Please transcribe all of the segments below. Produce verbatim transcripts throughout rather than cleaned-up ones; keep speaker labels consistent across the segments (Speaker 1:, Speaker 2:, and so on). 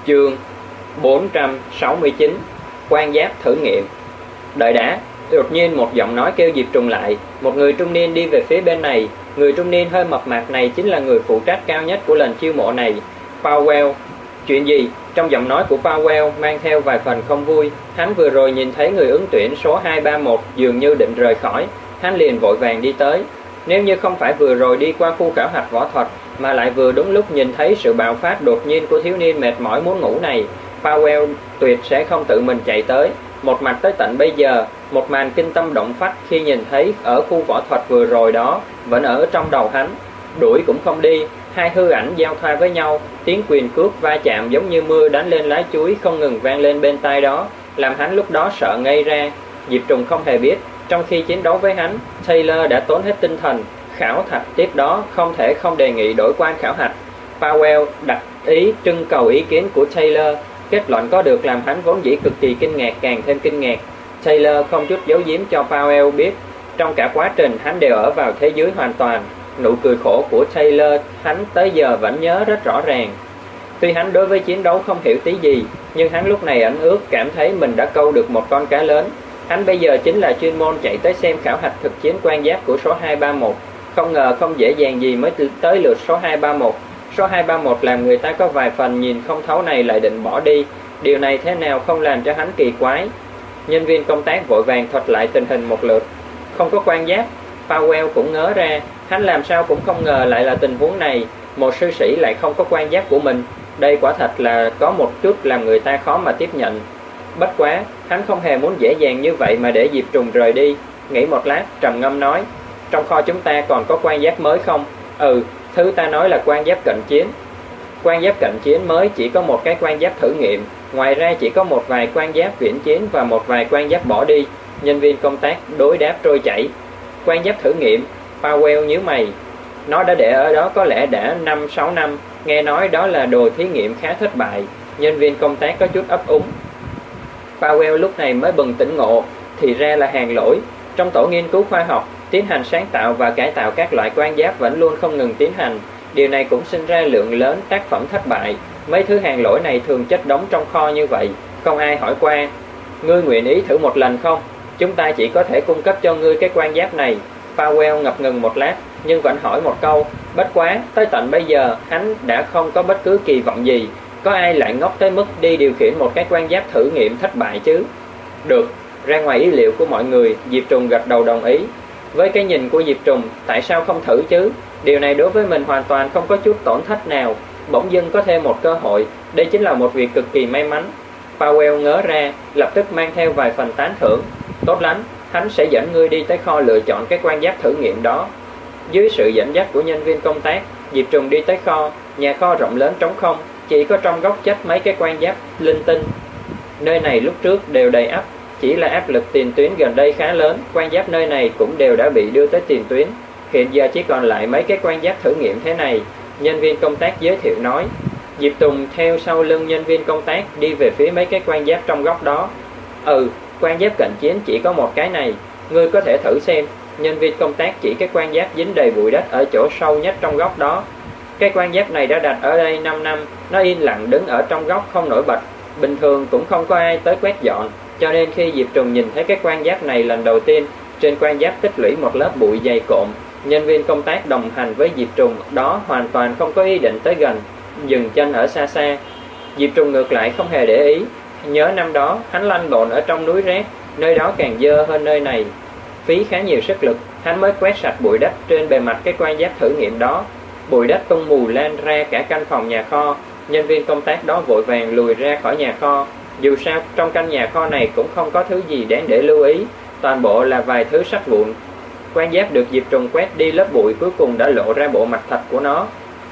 Speaker 1: Chương bốn trăm sáu mươi chín. Quan giáp thử nghiệm. Đợi đã, đột nhiên một giọng nói kêu Diệp Trùng lại. Một người trung niên đi về phía bên này. Người trung niên hơi mập mạp này chính là người phụ trách cao nhất của lần chiêu mộ này, Powell. Chuyện gì? Trong giọng nói của Powell mang theo vài phần không vui. Hắn vừa rồi nhìn thấy người ứng tuyển số hai ba một dường như định rời khỏi. Hắn liền vội vàng đi tới. Nếu như không phải vừa rồi đi qua khu khảo hạch võ thuật mà lại vừa đúng lúc nhìn thấy sự bạo phát đột nhiên của thiếu niên mệt mỏi muốn ngủ này, Powell tuyệt sẽ không tự mình chạy tới. Một mặt tới tận bây giờ, một màn kinh tâm động phách khi nhìn thấy ở khu võ thuật vừa rồi đó vẫn ở trong đầu hắn. Đuổi cũng không đi, hai hư ảnh giao thoa với nhau, tiếng quyền cước va chạm giống như mưa đánh lên lá chuối không ngừng vang lên bên tai đó, làm hắn lúc đó sợ ngây ra. Diệp Trùng không hề biết, trong khi chiến đấu với hắn, Taylor đã tốn hết tinh thần. Khảo thạch tiếp đó không thể không đề nghị đổi quan khảo hạch. Powell đặt ý trưng cầu ý kiến của Taylor. Kết luận có được làm hắn vốn dĩ cực kỳ kinh ngạc càng thêm kinh ngạc. Taylor không chút giấu giếm cho Powell biết, trong cả quá trình hắn đều ở vào thế giới hoàn toàn. Nụ cười khổ của Taylor hắn tới giờ vẫn nhớ rất rõ ràng. Tuy hắn đối với chiến đấu không hiểu tí gì, nhưng hắn lúc này ẩn ước cảm thấy mình đã câu được một con cá lớn. Hắn bây giờ chính là chuyên môn chạy tới xem khảo hạch thực chiến quan giáp của số hai ba một. Không ngờ không dễ dàng gì mới tới lượt số hai ba một. Số hai ba một làm người ta có vài phần nhìn không thấu này lại định bỏ đi. Điều này thế nào không làm cho hắn kỳ quái. Nhân viên công tác vội vàng thuật lại tình hình một lượt. Không có quan giáp. Powell cũng ngớ ra. Hắn làm sao cũng không ngờ lại là tình huống này. Một sư sĩ lại không có quan giáp của mình. Đây quả thật là có một chút làm người ta khó mà tiếp nhận. Bất quá, hắn không hề muốn dễ dàng như vậy mà để Diệp Trùng rời đi. Nghĩ một lát, trầm ngâm nói, trong kho chúng ta còn có quan giáp mới không? Ừ, thứ ta nói là quan giáp cận chiến. Quan giáp cận chiến mới chỉ có một cái quan giáp thử nghiệm. Ngoài ra chỉ có một vài quan giáp viễn chiến và một vài quan giáp bỏ đi. Nhân viên công tác đối đáp trôi chảy. Quan giáp thử nghiệm. Powell nhíu mày. Nó đã để ở đó có lẽ đã năm sáu năm. Nghe nói đó là đồ thí nghiệm khá thất bại. Nhân viên công tác có chút ấp úng. Powell lúc này mới bừng tỉnh ngộ, thì ra là hàng lỗi. Trong tổ nghiên cứu khoa học, tiến hành sáng tạo và cải tạo các loại quan giáp vẫn luôn không ngừng tiến hành. Điều này cũng sinh ra lượng lớn tác phẩm thất bại. Mấy thứ hàng lỗi này thường chất đống trong kho như vậy, không ai hỏi qua. Ngươi nguyện ý thử một lần không? Chúng ta chỉ có thể cung cấp cho ngươi cái quan giáp này. Powell ngập ngừng một lát, nhưng vẫn hỏi một câu. Bất quá, tới tận bây giờ, hắn đã không có bất cứ kỳ vọng gì. Có ai lại ngốc tới mức đi điều khiển một cái quan giáp thử nghiệm thất bại chứ? Được, ra ngoài ý liệu của mọi người, Diệp Trùng gật đầu đồng ý. Với cái nhìn của Diệp Trùng, tại sao không thử chứ? Điều này đối với mình hoàn toàn không có chút tổn thất nào. Bỗng dưng có thêm một cơ hội, đây chính là một việc cực kỳ may mắn. Powell ngớ ra, lập tức mang theo vài phần tán thưởng. Tốt lắm, hắn sẽ dẫn ngươi đi tới kho lựa chọn cái quan giáp thử nghiệm đó. Dưới sự dẫn dắt của nhân viên công tác, Diệp Trùng đi tới kho. Nhà kho rộng lớn trống không, chỉ có trong góc chất mấy cái quan giáp linh tinh. Nơi này lúc trước đều đầy ắp, chỉ là áp lực tiền tuyến gần đây khá lớn, quan giáp nơi này cũng đều đã bị đưa tới tiền tuyến. Hiện giờ chỉ còn lại mấy cái quan giáp thử nghiệm thế này. Nhân viên công tác giới thiệu nói. Diệp Tùng theo sau lưng nhân viên công tác đi về phía mấy cái quan giáp trong góc đó. Ừ, quan giáp cận chiến chỉ có một cái này, ngươi có thể thử xem. Nhân viên công tác chỉ cái quan giáp dính đầy bụi đất ở chỗ sâu nhất trong góc đó. Cái quan giáp này đã đặt ở đây năm năm, nó yên lặng đứng ở trong góc không nổi bật. Bình thường cũng không có ai tới quét dọn, cho nên khi Diệp Trùng nhìn thấy cái quan giáp này lần đầu tiên, trên quan giáp tích lũy một lớp bụi dày cộm. Nhân viên công tác đồng hành với Diệp Trùng đó hoàn toàn không có ý định tới gần, dừng chân ở xa xa. Diệp Trùng ngược lại không hề để ý. Nhớ năm đó hắn lăn lộn ở trong núi rác, nơi đó càng dơ hơn nơi này. Phí khá nhiều sức lực, hắn mới quét sạch bụi đất trên bề mặt cái quan giáp thử nghiệm đó. Bụi đất tung mù lan ra cả căn phòng nhà kho. Nhân viên công tác đó vội vàng lùi ra khỏi nhà kho. Dù sao trong căn nhà kho này cũng không có thứ gì đáng để lưu ý, toàn bộ là vài thứ sắt vụn. Quan giáp được Diệp Trùng quét đi lớp bụi cuối cùng đã lộ ra bộ mặt thật của nó.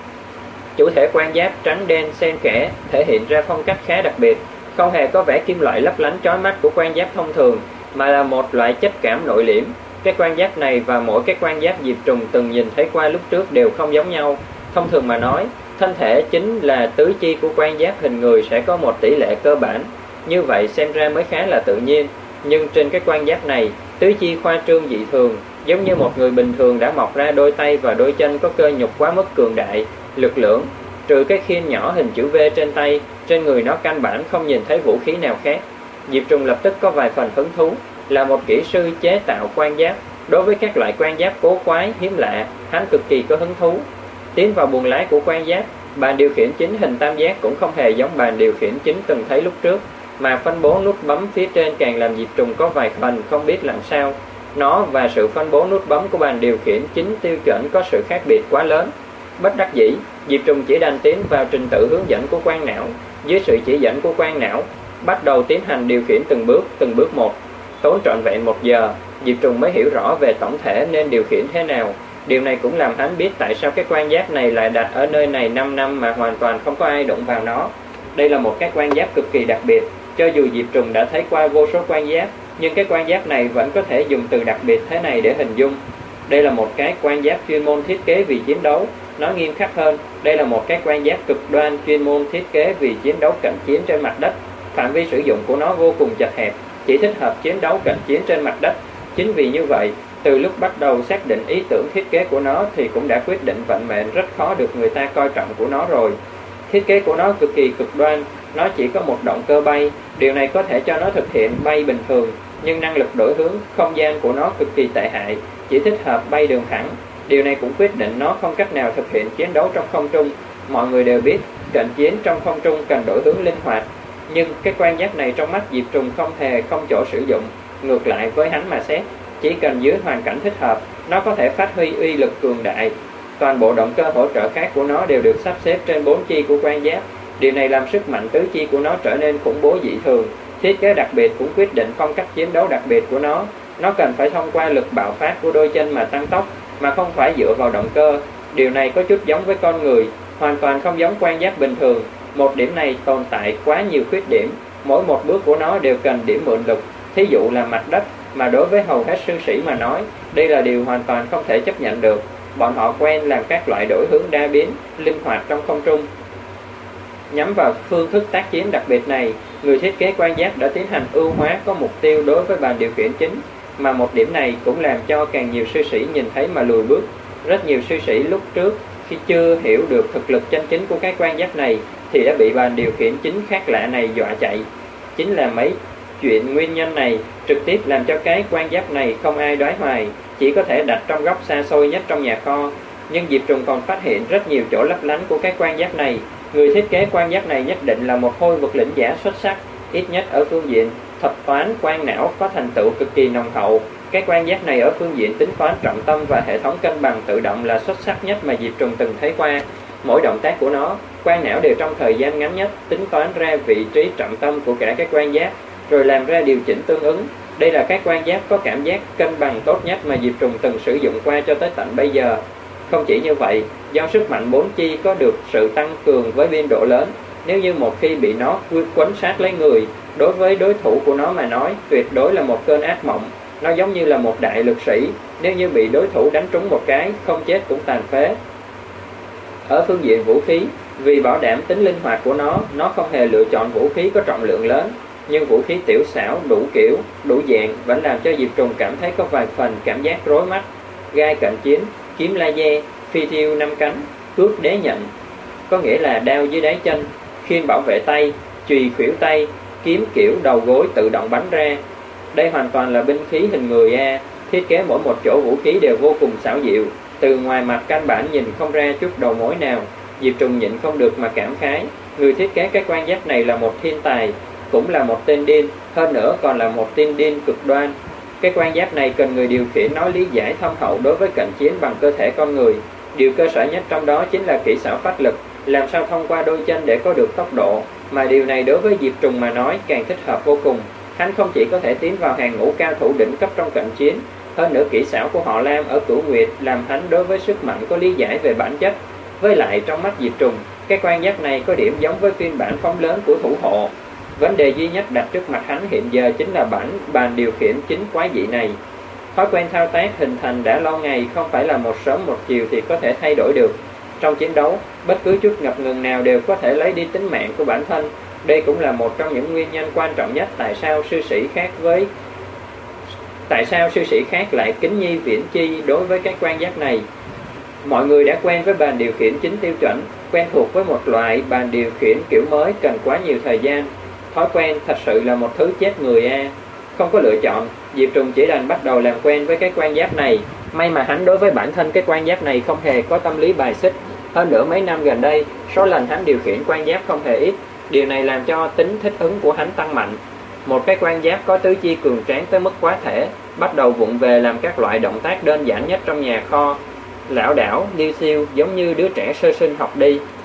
Speaker 1: Chủ thể quan giáp trắng đen xen kẽ, thể hiện ra phong cách khá đặc biệt, không hề có vẻ kim loại lấp lánh chói mắt của quan giáp thông thường, mà là một loại chất cảm nội liễm. Cái quan giáp này và mỗi cái quan giáp Diệp Trùng từng nhìn thấy qua lúc trước đều không giống nhau. Thông thường mà nói, thân thể chính là tứ chi của quan giáp hình người sẽ có một tỷ lệ cơ bản. Như vậy xem ra mới khá là tự nhiên. Nhưng trên cái quan giáp này, tứ chi khoa trương dị thường, giống như một người bình thường đã mọc ra đôi tay và đôi chân có cơ nhục quá mức cường đại, lực lưỡng. Trừ cái khiên nhỏ hình chữ V trên tay, trên người nó căn bản không nhìn thấy vũ khí nào khác. Diệp Trùng lập tức có vài phần hứng thú. Là một kỹ sư chế tạo quan giáp, đối với các loại quan giáp cố quái, hiếm lạ, hắn cực kỳ có hứng thú. Tiến vào buồng lái của quan giáp, bàn điều khiển chính hình tam giác cũng không hề giống bàn điều khiển chính từng thấy lúc trước, mà phân bố nút bấm phía trên càng làm Diệp Trùng có vài phần không biết làm sao. Nó và sự phân bố nút bấm của bàn điều khiển chính tiêu chuẩn có sự khác biệt quá lớn. Bất đắc dĩ, Diệp Trùng chỉ đành tiến vào trình tự hướng dẫn của quan não. Dưới sự chỉ dẫn của quan não, bắt đầu tiến hành điều khiển từng bước, từng bước một. Tốn trọn vẹn một giờ, Diệp Trùng mới hiểu rõ về tổng thể nên điều khiển thế nào. Điều này cũng làm hắn biết tại sao cái quan giáp này lại đặt ở nơi này năm năm mà hoàn toàn không có ai đụng vào nó. Đây là một cái quan giáp cực kỳ đặc biệt. Cho dù Diệp Trùng đã thấy qua vô số quan giáp, nhưng cái quan giáp này vẫn có thể dùng từ đặc biệt thế này để hình dung. Đây là một cái quan giáp chuyên môn thiết kế vì chiến đấu. Nói nghiêm khắc hơn, đây là một cái quan giáp cực đoan chuyên môn thiết kế vì chiến đấu cận chiến trên mặt đất. Phạm vi sử dụng của nó vô cùng chật hẹp, chỉ thích hợp chiến đấu cận chiến trên mặt đất. Chính vì như vậy, từ lúc bắt đầu xác định ý tưởng thiết kế của nó thì cũng đã quyết định vận mệnh rất khó được người ta coi trọng của nó rồi. Thiết kế của nó cực kỳ cực đoan, nó chỉ có một động cơ bay. Điều này có thể cho nó thực hiện bay bình thường, nhưng năng lực đổi hướng không gian của nó cực kỳ tệ hại, chỉ thích hợp bay đường thẳng. Điều này cũng quyết định nó không cách nào thực hiện chiến đấu trong không trung. Mọi người đều biết, cận chiến trong không trung cần đổi hướng linh hoạt, nhưng cái quan giáp này trong mắt Diệp Trùng không hề không chỗ sử dụng. Ngược lại với hắn mà xét, chỉ cần dưới hoàn cảnh thích hợp, nó có thể phát huy uy lực cường đại. Toàn bộ động cơ hỗ trợ khác của nó đều được sắp xếp trên bốn chi của quan giáp. Điều này làm sức mạnh tứ chi của nó trở nên khủng bố dị thường. Thiết kế đặc biệt cũng quyết định phong cách chiến đấu đặc biệt của nó. Nó cần phải thông qua lực bạo phát của đôi chân mà tăng tốc, mà không phải dựa vào động cơ. Điều này có chút giống với con người, hoàn toàn không giống quan giáp bình thường. Một điểm này tồn tại quá nhiều khuyết điểm. Mỗi một bước của nó đều cần điểm mượn lực, thí dụ là mặt đất, mà đối với hầu hết sư sĩ mà nói, đây là điều hoàn toàn không thể chấp nhận được. Bọn họ quen làm các loại đổi hướng đa biến, linh hoạt trong không trung. Nhắm vào phương thức tác chiến đặc biệt này, người thiết kế quan giáp đã tiến hành ưu hóa có mục tiêu đối với bàn điều khiển chính, mà một điểm này cũng làm cho càng nhiều sư sĩ nhìn thấy mà lùi bước. Rất nhiều sư sĩ lúc trước khi chưa hiểu được thực lực chân chính của cái quan giáp này thì đã bị bàn điều khiển chính khác lạ này dọa chạy. Chính là mấy chuyện nguyên nhân này trực tiếp làm cho cái quan giáp này không ai đoái hoài, chỉ có thể đặt trong góc xa xôi nhất trong nhà kho. Nhưng Diệp Trùng còn phát hiện rất nhiều chỗ lấp lánh của cái quan giáp này. Người thiết kế quan giáp này nhất định là một hôi vực lĩnh giả xuất sắc, ít nhất ở phương diện thuật toán quan não có thành tựu cực kỳ nồng hậu. Cái quan giáp này ở phương diện tính toán trọng tâm và hệ thống cân bằng tự động là xuất sắc nhất mà Diệp Trùng từng thấy qua. Mỗi động tác của nó, quan não đều trong thời gian ngắn nhất tính toán ra vị trí trọng tâm của cả cái quan giáp, rồi làm ra điều chỉnh tương ứng. Đây là cái quan giáp có cảm giác cân bằng tốt nhất mà Diệp Trùng từng sử dụng qua cho tới tận bây giờ. Không chỉ như vậy, do sức mạnh bốn chi có được sự tăng cường với biên độ lớn, nếu như một khi bị nó quấn sát lấy người, đối với đối thủ của nó mà nói, tuyệt đối là một cơn ác mộng. Nó giống như là một đại lực sĩ, nếu như bị đối thủ đánh trúng một cái, không chết cũng tàn phế. Ở phương diện vũ khí, vì bảo đảm tính linh hoạt của nó, nó không hề lựa chọn vũ khí có trọng lượng lớn, nhưng vũ khí tiểu xảo, đủ kiểu, đủ dạng vẫn làm cho Diệp Trùng cảm thấy có vài phần cảm giác rối mắt. Gai cận chiến, kiếm laser, phi tiêu năm cánh, cước đế nhận, có nghĩa là đao dưới đáy chân, khiên bảo vệ tay, chùy khuỷu tay, kiếm kiểu đầu gối tự động bắn ra. Đây hoàn toàn là binh khí hình người A, thiết kế mỗi một chỗ vũ khí đều vô cùng xảo diệu, từ ngoài mặt căn bản nhìn không ra chút đầu mối nào. Diệp Trùng nhịn không được mà cảm khái, người thiết kế cái quan giáp này là một thiên tài, cũng là một tên điên, hơn nữa còn là một tên điên cực đoan. Cái quan giáp này cần người điều khiển nói lý giải thâm hậu đối với cận chiến bằng cơ thể con người. Điều cơ sở nhất trong đó chính là kỹ xảo phát lực, làm sao thông qua đôi chân để có được tốc độ, mà điều này đối với Diệp Trùng mà nói càng thích hợp vô cùng. Hắn không chỉ có thể tiến vào hàng ngũ cao thủ đỉnh cấp trong cận chiến, hơn nữa kỹ xảo của họ Lam ở Cửu Nguyệt làm hắn đối với sức mạnh có lý giải về bản chất. Với lại trong mắt Diệp Trùng, cái quan giáp này có điểm giống với phiên bản phóng lớn của thủ hộ. Vấn đề duy nhất đặt trước mặt hắn hiện giờ chính là bản bàn điều khiển chính quái dị này. Thói quen thao tác hình thành đã lâu ngày, không phải là một sớm một chiều thì có thể thay đổi được. Trong chiến đấu, bất cứ chút ngập ngừng nào đều có thể lấy đi tính mạng của bản thân. Đây cũng là một trong những nguyên nhân quan trọng nhất tại sao sư sĩ khác với tại sao sư sĩ khác lại kính nhi viễn chi đối với cái quan giáp này. Mọi người đã quen với bàn điều khiển chính tiêu chuẩn, quen thuộc với một loại bàn điều khiển kiểu mới cần quá nhiều thời gian. Thói quen thật sự là một thứ chết người a. Không có lựa chọn, Diệp Trùng chỉ đành bắt đầu làm quen với cái quan giáp này. May mà hắn đối với bản thân cái quan giáp này không hề có tâm lý bài xích. Hơn nữa mấy năm gần đây, số lần hắn điều khiển quan giáp không hề ít. Điều này làm cho tính thích ứng của hắn tăng mạnh. Một cái quan giáp có tứ chi cường tráng tới mức quá thể, bắt đầu vụng về làm các loại động tác đơn giản nhất trong nhà kho, lảo đảo, liêu xiêu giống như đứa trẻ sơ sinh học đi.